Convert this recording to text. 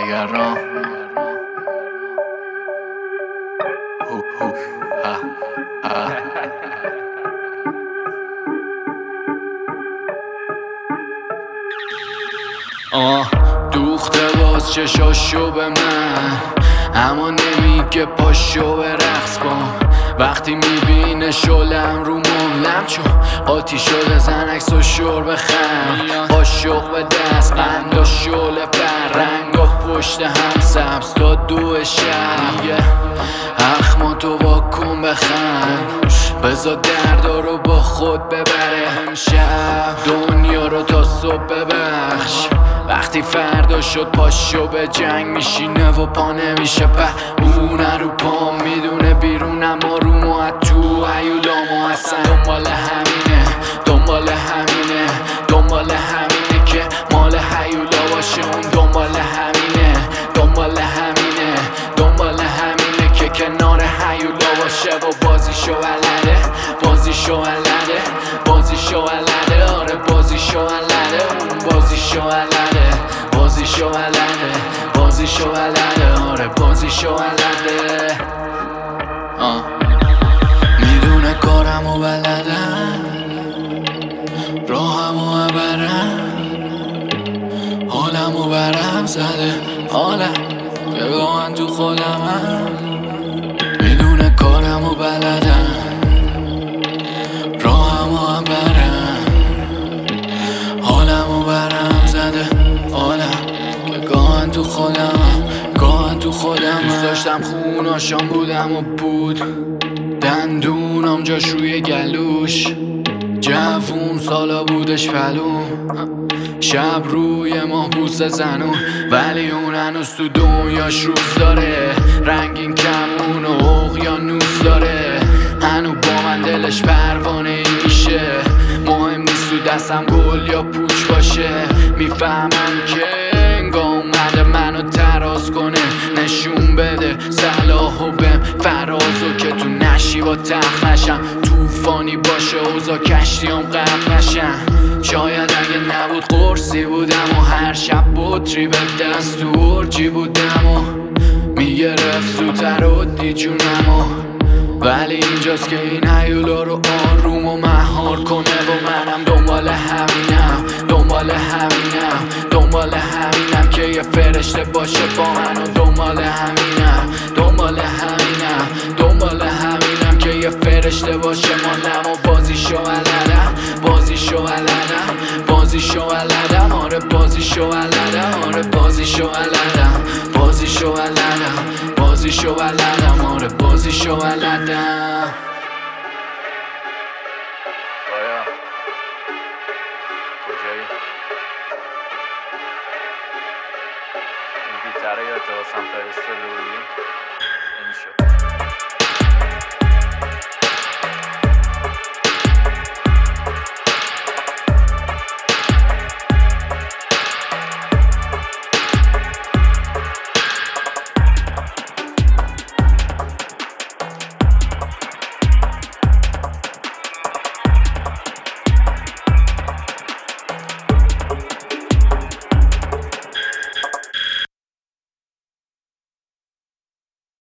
نگران دوخته باز چشاشو به من، اما نمیگه پاشو به رقص کن. وقتی میبینه شلم رو مبلم، چون قاطی شده زن عکس و شور بخند. با شوق به دست قند و شله بر رنگ و پشت هم سبز تا 2 شب. اخماتو واکن بخند، بذار دردا رو با خود ببره امشب. دنیا رو تا صبح ببخش، وقتی فردا شد پاشو به جنگ میشینه و پا نمیشه. اونه رو پا میدونه بیرون، اما رو ما تو هیولامو اصلا دنبال همینه، دنبال همینه، دنبال همینه که مال هیولا باشه. اون دنبال همینه، دنبال همینه، دنبال همینه که کنار هیولا باشه و بازیشو بلده، بازیشو بلده، بازیشو بلده. آره بازیشو بلده، اون بازیشو بلده، بازیشو بلده، بازیشو بلده. آره بازیشو بلده. میدونه کارمو بلدم، راهمو برم، حالمو برم زده حالم که من تو خودمم. میدونه کارمو بلدم، راهمو برم، حالمو برم زده حالم که گاهن تو خودمم، گاهن تو خودمم. دوست داشتم خوناشام بودم و بود دندونم جاش روی گلوش. جوون سالا بودش پلون، شب روی ما بوسه زنون، ولی اون هنوز تو دنیاش روز داره. رنگین کمون و اقیانوس داره، هنو با من دلش پروانه ای میشه. مهم نیست تو دستم گل یا پوچ باشه. میفهمم که انگاه اومده منو تراز کنه، نشون بده صلاحو بهم فرازو که تو نشی با تخت نشم. توفانی باشه اوزا کشتیام غرق نشن. شاید اگه نبود قرصی بودم و هر شب بطری به دست تو ارجی بودم و میگرفت زودتر و دیجونمو. ولی اینجاست که این هیولا رو آروم و مهار کنه و منم دنبال همینم، دنبال همینم، دنبال همینم که یه فرشته باشه با من. و دنبال همینم، دنبال همینم، دنبال همینم که یه فرشته باشه مالم. و بازیشو بلدم، بازیشو بلدم، بازیشو بلدم. آره بازیشو بلدم، آره بازیشو بلدم، بازیشو بلدم، بازیشو بلدم. آره بازیشو بلدم. بایا کجایی؟ این بیتره یا تو سمت فرستاده بودی؟